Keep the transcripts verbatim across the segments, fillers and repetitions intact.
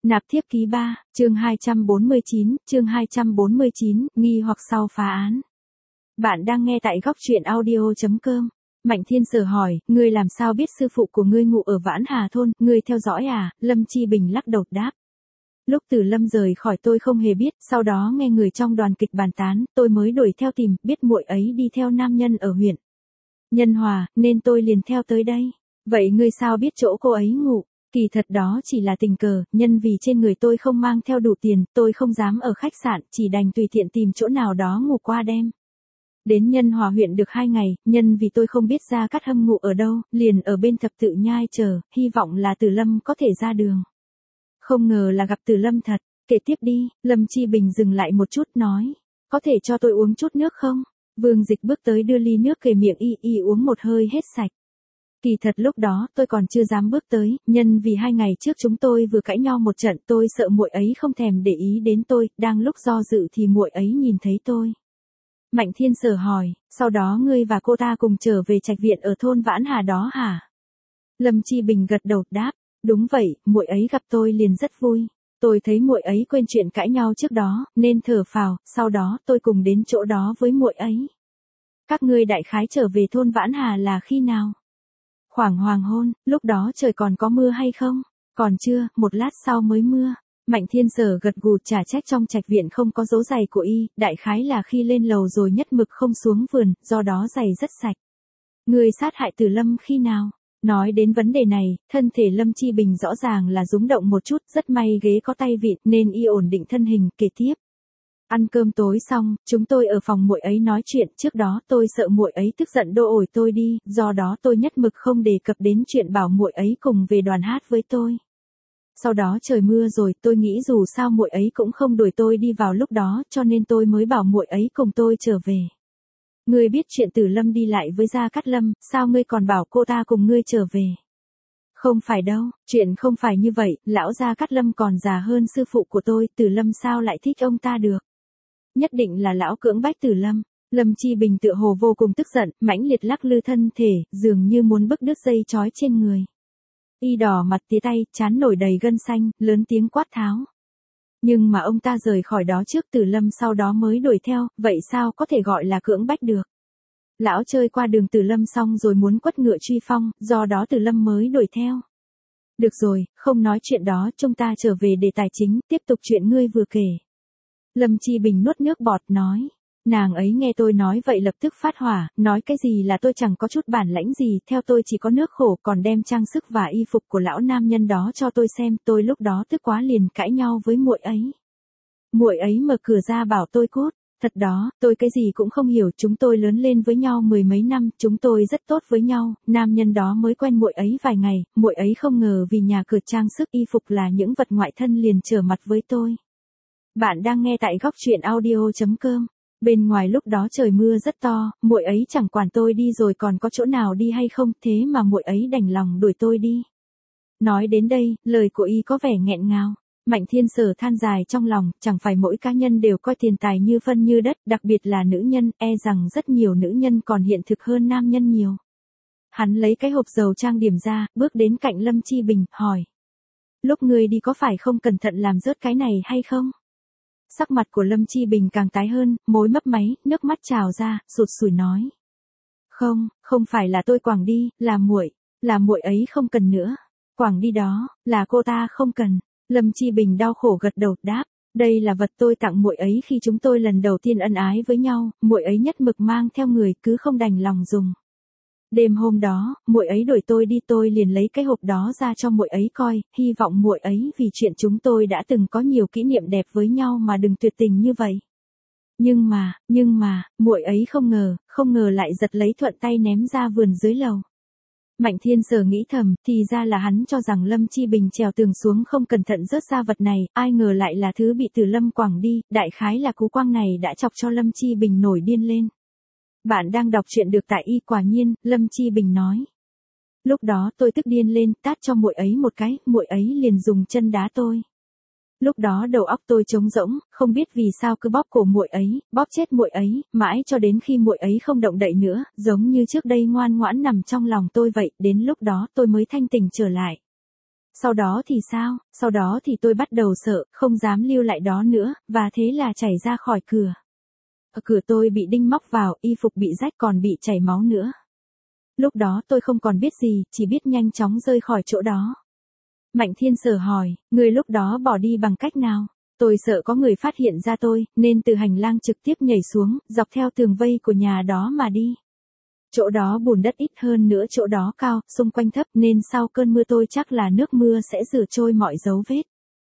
Nạp thiếp ký ba, chương hai trăm bốn mươi chín, chương hai trăm bốn mươi chín, nghi hoặc sau phá án. Bạn đang nghe tại góc truyện audio chấm com. Mạnh Thiên Sở hỏi, ngươi làm sao biết sư phụ của ngươi ngụ ở Vãn Hà thôn, ngươi theo dõi à? Lâm Chi Bình lắc đầu đáp. Lúc Từ Lâm rời khỏi tôi không hề biết, sau đó nghe người trong đoàn kịch bàn tán, tôi mới đuổi theo tìm, biết muội ấy đi theo nam nhân ở huyện Nhân Hòa, nên tôi liền theo tới đây. Vậy ngươi sao biết chỗ cô ấy ngụ? Kỳ thật đó chỉ là tình cờ, nhân vì trên người tôi không mang theo đủ tiền, tôi không dám ở khách sạn, chỉ đành tùy tiện tìm chỗ nào đó ngủ qua đêm. Đến Nhân Hòa huyện được hai ngày, nhân vì tôi không biết Gia Cát Hâm ngụ ở đâu, liền ở bên thập tự nhai chờ, hy vọng là Từ Lâm có thể ra đường. Không ngờ là gặp Từ Lâm thật. Kể tiếp đi. Lâm Chi Bình dừng lại một chút nói, có thể cho tôi uống chút nước không? Vương Dịch bước tới đưa ly nước kề miệng y y uống một hơi hết sạch. Kỳ thật lúc đó tôi còn chưa dám bước tới, nhân vì hai ngày trước chúng tôi vừa cãi nhau một trận, tôi sợ muội ấy không thèm để ý đến tôi, đang lúc do dự thì muội ấy nhìn thấy tôi. Mạnh Thiên Sở hỏi, sau đó ngươi và cô ta cùng trở về trạch viện ở thôn Vãn Hà đó hả? Lâm Chi Bình gật đầu đáp, đúng vậy, muội ấy gặp tôi liền rất vui. Tôi thấy muội ấy quên chuyện cãi nhau trước đó, nên thở phào, sau đó tôi cùng đến chỗ đó với muội ấy. Các ngươi đại khái trở về thôn Vãn Hà là khi nào? Khoảng hoàng hôn, lúc đó trời còn có mưa hay không? Còn chưa, một lát sau mới mưa. Mạnh Thiên Sở gật gù trả trách trong trạch viện không có dấu giày của y, đại khái là khi lên lầu rồi nhất mực không xuống vườn, do đó giày rất sạch. Người sát hại Từ Lâm khi nào? Nói đến vấn đề này, thân thể Lâm Chi Bình rõ ràng là rúng động một chút, rất may ghế có tay vịn nên y ổn định thân hình, kể tiếp. Ăn cơm tối xong, chúng tôi ở phòng muội ấy nói chuyện, trước đó tôi sợ muội ấy tức giận đô ổi tôi đi, do đó tôi nhất mực không đề cập đến chuyện bảo muội ấy cùng về đoàn hát với tôi. Sau đó trời mưa rồi, tôi nghĩ dù sao muội ấy cũng không đuổi tôi đi vào lúc đó, cho nên tôi mới bảo muội ấy cùng tôi trở về. Ngươi biết chuyện Từ Lâm đi lại với Gia Cát Lâm, sao ngươi còn bảo cô ta cùng ngươi trở về? Không phải đâu, chuyện không phải như vậy, lão Gia Cát Lâm còn già hơn sư phụ của tôi, Từ Lâm sao lại thích ông ta được? Nhất định là lão cưỡng bách Từ Lâm. Lâm Chi Bình tựa hồ vô cùng tức giận, mãnh liệt lắc lư thân thể, dường như muốn bứt đứt dây trói trên người. Y đỏ mặt tía tay, trán nổi đầy gân xanh, lớn tiếng quát tháo. Nhưng mà ông ta rời khỏi đó trước, Từ Lâm sau đó mới đuổi theo, vậy sao có thể gọi là cưỡng bách được? Lão chơi qua đường Từ Lâm xong rồi muốn quất ngựa truy phong, do đó Từ Lâm mới đuổi theo. Được rồi, không nói chuyện đó, chúng ta trở về đề tài chính, tiếp tục chuyện ngươi vừa kể. Lâm Chi Bình nuốt nước bọt nói. Nàng ấy nghe tôi nói vậy lập tức phát hỏa, nói cái gì là tôi chẳng có chút bản lãnh gì, theo tôi chỉ có nước khổ, còn đem trang sức và y phục của lão nam nhân đó cho tôi xem, tôi lúc đó tức quá liền cãi nhau với muội ấy. Muội ấy mở cửa ra bảo tôi cút, thật đó, tôi cái gì cũng không hiểu, chúng tôi lớn lên với nhau mười mấy năm, chúng tôi rất tốt với nhau, nam nhân đó mới quen muội ấy vài ngày, muội ấy không ngờ vì nhà cửa trang sức y phục là những vật ngoại thân liền trở mặt với tôi. Bạn đang nghe tại góc truyện audio chấm com. Bên ngoài lúc đó trời mưa rất to, muội ấy chẳng quản tôi đi rồi còn có chỗ nào đi hay không, thế mà muội ấy đành lòng đuổi tôi đi. Nói đến đây, lời của y có vẻ nghẹn ngào. Mạnh Thiên Sở than dài trong lòng, chẳng phải mỗi cá nhân đều coi tiền tài như phân như đất, đặc biệt là nữ nhân, e rằng rất nhiều nữ nhân còn hiện thực hơn nam nhân nhiều. Hắn lấy cái hộp dầu trang điểm ra, bước đến cạnh Lâm Chi Bình, hỏi. Lúc ngươi đi có phải không cẩn thận làm rớt cái này hay không? Sắc mặt của Lâm Chi Bình càng tái hơn, môi mấp máy, nước mắt trào ra, sụt sùi nói. Không, không phải là tôi quẳng đi, là muội, là muội ấy không cần nữa. Quẳng đi đó, là cô ta không cần. Lâm Chi Bình đau khổ gật đầu đáp, đây là vật tôi tặng muội ấy khi chúng tôi lần đầu tiên ân ái với nhau, muội ấy nhất mực mang theo người cứ không đành lòng dùng. Đêm hôm đó, muội ấy đuổi tôi đi, tôi liền lấy cái hộp đó ra cho muội ấy coi, hy vọng muội ấy vì chuyện chúng tôi đã từng có nhiều kỷ niệm đẹp với nhau mà đừng tuyệt tình như vậy. Nhưng mà, nhưng mà, muội ấy không ngờ, không ngờ lại giật lấy thuận tay ném ra vườn dưới lầu. Mạnh Thiên Sở nghĩ thầm, thì ra là hắn cho rằng Lâm Chi Bình trèo tường xuống không cẩn thận rớt ra vật này, ai ngờ lại là thứ bị Từ Lâm quẳng đi, đại khái là cú quăng này đã chọc cho Lâm Chi Bình nổi điên lên. Bạn đang đọc chuyện được tại y quả nhiên, Lâm Chi Bình nói. Lúc đó tôi tức điên lên, tát cho muội ấy một cái, muội ấy liền dùng chân đá tôi. Lúc đó đầu óc tôi trống rỗng, không biết vì sao cứ bóp cổ muội ấy, bóp chết muội ấy, mãi cho đến khi muội ấy không động đậy nữa, giống như trước đây ngoan ngoãn nằm trong lòng tôi vậy, đến lúc đó tôi mới thanh tỉnh trở lại. Sau đó thì sao, sau đó thì tôi bắt đầu sợ, không dám lưu lại đó nữa, và thế là chảy ra khỏi cửa. Ở cửa tôi bị đinh móc vào, y phục bị rách còn bị chảy máu nữa. Lúc đó tôi không còn biết gì, chỉ biết nhanh chóng rơi khỏi chỗ đó. Mạnh Thiên Sở hỏi, người lúc đó bỏ đi bằng cách nào? Tôi sợ có người phát hiện ra tôi, nên từ hành lang trực tiếp nhảy xuống, dọc theo tường vây của nhà đó mà đi. Chỗ đó bùn đất ít hơn nữa, chỗ đó cao, xung quanh thấp nên sau cơn mưa tôi chắc là nước mưa sẽ rửa trôi mọi dấu vết.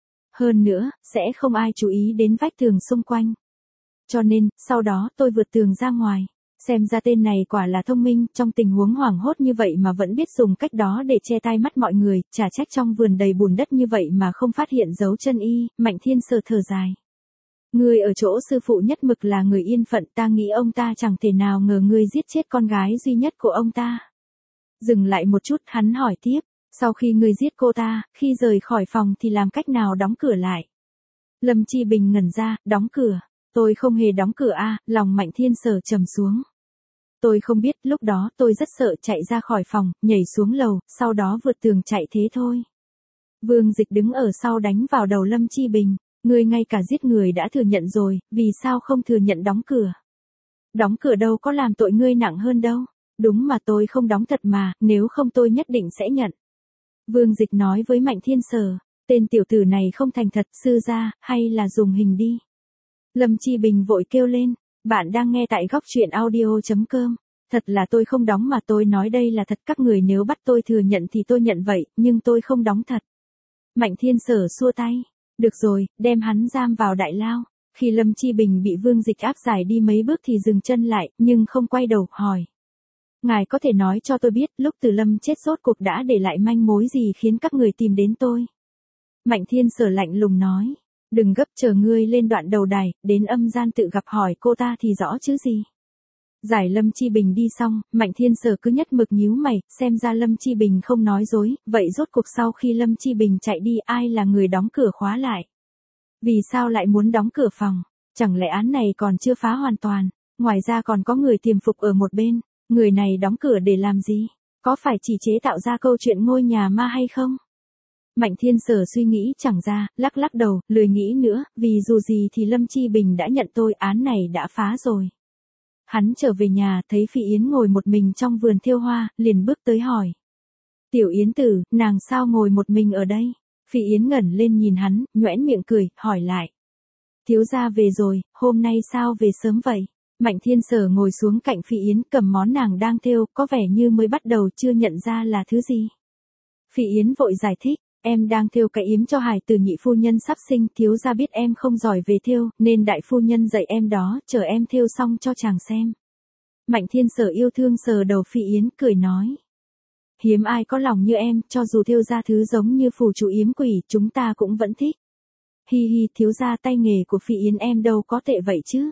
Hơn nữa, sẽ không ai chú ý đến vách tường xung quanh. Cho nên, sau đó tôi vượt tường ra ngoài. Xem ra tên này quả là thông minh, trong tình huống hoảng hốt như vậy mà vẫn biết dùng cách đó để che tai mắt mọi người, chả trách trong vườn đầy bùn đất như vậy mà không phát hiện dấu chân y. Mạnh Thiên Sở thở dài. Người ở chỗ sư phụ nhất mực là người yên phận, ta nghĩ ông ta chẳng thể nào ngờ người giết chết con gái duy nhất của ông ta. Dừng lại một chút, hắn hỏi tiếp, sau khi người giết cô ta, khi rời khỏi phòng thì làm cách nào đóng cửa lại? Lâm Chi Bình ngẩn ra, đóng cửa. Tôi không hề đóng cửa a, à, lòng Mạnh Thiên Sở trầm xuống. Tôi không biết, lúc đó tôi rất sợ, chạy ra khỏi phòng, nhảy xuống lầu, sau đó vượt tường chạy thế thôi. Vương Dịch đứng ở sau đánh vào đầu Lâm Chi Bình. Ngươi ngay cả giết người đã thừa nhận rồi, vì sao không thừa nhận đóng cửa? Đóng cửa đâu có làm tội ngươi nặng hơn đâu. Đúng mà tôi không đóng thật mà, nếu không tôi nhất định sẽ nhận. Vương Dịch nói với Mạnh Thiên Sở, tên tiểu tử này không thành thật, sư gia, hay là dùng hình đi. Lâm Chi Bình vội kêu lên, bạn đang nghe tại góc truyện audio chấm com. Thật là tôi không đóng mà, tôi nói đây là thật, các người nếu bắt tôi thừa nhận thì tôi nhận vậy, nhưng tôi không đóng thật. Mạnh Thiên Sở xua tay. Được rồi, đem hắn giam vào đại lao. Khi Lâm Chi Bình bị Vương Dịch áp giải đi mấy bước thì dừng chân lại, nhưng không quay đầu, hỏi. Ngài có thể nói cho tôi biết, lúc Từ Lâm chết rốt cuộc đã để lại manh mối gì khiến các người tìm đến tôi? Mạnh Thiên Sở lạnh lùng nói. Đừng gấp, chờ ngươi lên đoạn đầu đài, đến âm gian tự gặp hỏi cô ta thì rõ chứ gì. Giải Lâm Chi Bình đi xong, Mạnh Thiên Sở cứ nhất mực nhíu mày, xem ra Lâm Chi Bình không nói dối, vậy rốt cuộc sau khi Lâm Chi Bình chạy đi ai là người đóng cửa khóa lại? Vì sao lại muốn đóng cửa phòng? Chẳng lẽ án này còn chưa phá hoàn toàn? Ngoài ra còn có người tiềm phục ở một bên, người này đóng cửa để làm gì? Có phải chỉ chế tạo ra câu chuyện ngôi nhà ma hay không? Mạnh Thiên Sở suy nghĩ chẳng ra, lắc lắc đầu, lười nghĩ nữa, vì dù gì thì Lâm Chi Bình đã nhận tôi, án này đã phá rồi. Hắn trở về nhà, thấy Phi Yến ngồi một mình trong vườn thêu hoa, liền bước tới hỏi. Tiểu Yến tử, nàng sao ngồi một mình ở đây? Phi Yến ngẩn lên nhìn hắn, nhoẻn miệng cười, hỏi lại. Thiếu gia về rồi, hôm nay sao về sớm vậy? Mạnh Thiên Sở ngồi xuống cạnh Phi Yến, cầm món nàng đang thêu, có vẻ như mới bắt đầu chưa nhận ra là thứ gì. Phi Yến vội giải thích. Em đang thêu cái yếm cho hài tử nhị phu nhân sắp sinh, thiếu gia biết em không giỏi về thêu, nên đại phu nhân dạy em đó, chờ em thêu xong cho chàng xem. Mạnh Thiên Sở yêu thương sờ đầu Phi Yến, cười nói. Hiếm ai có lòng như em, cho dù thêu ra thứ giống như phù chú yếm quỷ, chúng ta cũng vẫn thích. Hi hi, thiếu gia, tay nghề của Phi Yến em đâu có tệ vậy chứ.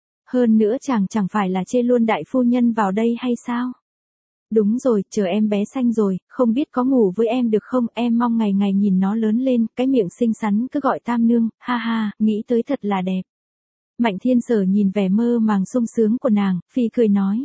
Hơn nữa chàng chẳng phải là chê luôn đại phu nhân vào đây hay sao? Đúng rồi, chờ em bé xanh rồi, không biết có ngủ với em được không, em mong ngày ngày nhìn nó lớn lên, cái miệng xinh xắn cứ gọi tam nương, ha ha, nghĩ tới thật là đẹp. Mạnh Thiên Sở nhìn vẻ mơ màng sung sướng của nàng, Phi cười nói.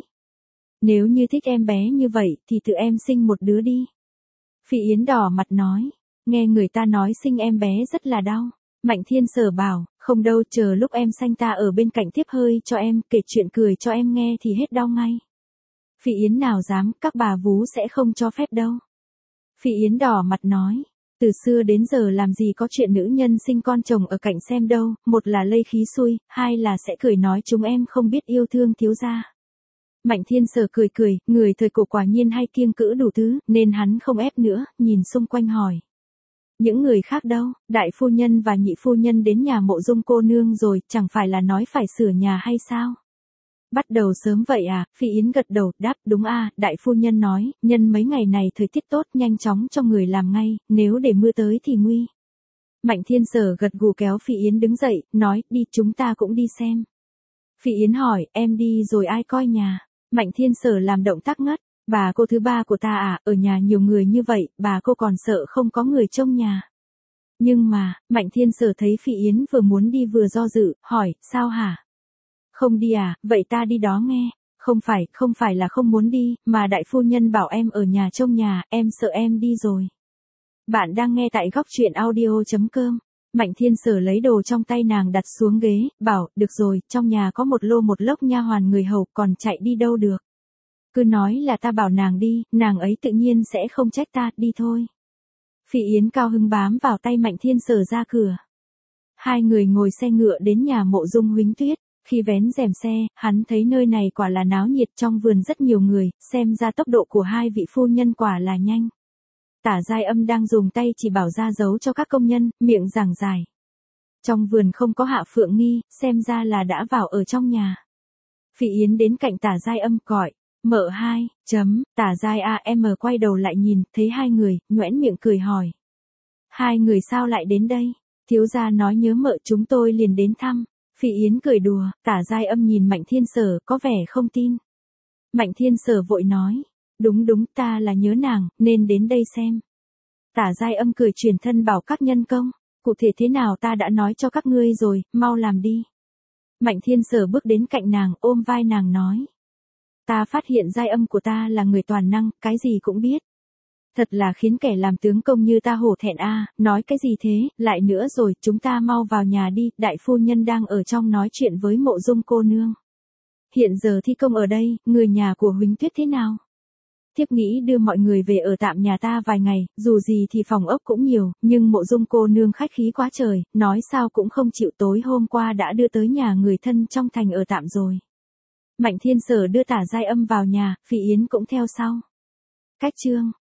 Nếu như thích em bé như vậy, thì tự em sinh một đứa đi. Phi Yến đỏ mặt nói, nghe người ta nói sinh em bé rất là đau. Mạnh Thiên Sở bảo, không đâu, chờ lúc em sanh ta ở bên cạnh tiếp hơi cho em, kể chuyện cười cho em nghe thì hết đau ngay. Phi Yến nào dám, các bà vú sẽ không cho phép đâu. Phi Yến đỏ mặt nói, từ xưa đến giờ làm gì có chuyện nữ nhân sinh con chồng ở cạnh xem đâu, một là lây khí xui, hai là sẽ cười nói chúng em không biết yêu thương thiếu gia. Mạnh Thiên Sở cười cười, người thời cổ quả nhiên hay kiêng cữ đủ thứ, nên hắn không ép nữa, nhìn xung quanh hỏi. Những người khác đâu, đại phu nhân và nhị phu nhân đến nhà Mộ Dung cô nương rồi, chẳng phải là nói phải sửa nhà hay sao? Bắt đầu sớm vậy à? Phi Yến gật đầu, đáp, đúng a, đại phu nhân nói, nhân mấy ngày này thời tiết tốt, nhanh chóng cho người làm ngay, nếu để mưa tới thì nguy. Mạnh Thiên Sở gật gù kéo Phi Yến đứng dậy, nói, đi, chúng ta cũng đi xem. Phi Yến hỏi, em đi rồi ai coi nhà? Mạnh Thiên Sở làm động tác ngất, bà cô thứ ba của ta à, ở nhà nhiều người như vậy, bà cô còn sợ không có người trông nhà. Nhưng mà, Mạnh Thiên Sở thấy Phi Yến vừa muốn đi vừa do dự, hỏi, sao hả? Không đi à, vậy ta đi đó nghe. Không phải, không phải là không muốn đi, mà đại phu nhân bảo em ở nhà trông nhà, em sợ em đi rồi. Bạn đang nghe tại góc truyện audio.com. Mạnh Thiên Sở lấy đồ trong tay nàng đặt xuống ghế, bảo, được rồi, trong nhà có một lô một lốc nha hoàn người hầu, còn chạy đi đâu được. Cứ nói là ta bảo nàng đi, nàng ấy tự nhiên sẽ không trách ta, đi thôi. Phỉ Yến cao hứng bám vào tay Mạnh Thiên Sở ra cửa. Hai người ngồi xe ngựa đến nhà Mộ Dung Huỳnh Tuyết. Khi vén rèm xe, hắn thấy nơi này quả là náo nhiệt, trong vườn rất nhiều người, xem ra tốc độ của hai vị phu nhân quả là nhanh. Tả Giai Âm đang dùng tay chỉ bảo ra dấu cho các công nhân, miệng giảng giải. Trong vườn không có Hạ Phượng Nghi, xem ra là đã vào ở trong nhà. Phỉ Yến đến cạnh Tả Giai Âm gọi, mợ hai, chấm, Tả Giai a em quay đầu lại nhìn, thấy hai người, nhoẻn miệng cười hỏi. Hai người sao lại đến đây? Thiếu gia nói nhớ mợ chúng tôi liền đến thăm. Phỉ Yến cười đùa, Tả Giai Âm nhìn Mạnh Thiên Sở, có vẻ không tin. Mạnh Thiên Sở vội nói, đúng đúng, ta là nhớ nàng, nên đến đây xem. Tả Giai Âm cười truyền thân bảo các nhân công, cụ thể thế nào ta đã nói cho các ngươi rồi, mau làm đi. Mạnh Thiên Sở bước đến cạnh nàng, ôm vai nàng nói. Ta phát hiện Giai Âm của ta là người toàn năng, cái gì cũng biết. Thật là khiến kẻ làm tướng công như ta hổ thẹn a, nói cái gì thế, lại nữa rồi, chúng ta mau vào nhà đi, đại phu nhân đang ở trong nói chuyện với Mộ Dung cô nương. Hiện giờ thi công ở đây, người nhà của Huỳnh Tuyết thế nào? Thiếp nghĩ đưa mọi người về ở tạm nhà ta vài ngày, dù gì thì phòng ốc cũng nhiều, nhưng Mộ Dung cô nương khách khí quá trời, nói sao cũng không chịu, tối hôm qua đã đưa tới nhà người thân trong thành ở tạm rồi. Mạnh Thiên Sở đưa Tả Giai Âm vào nhà, Phỉ Yến cũng theo sau. Cách chương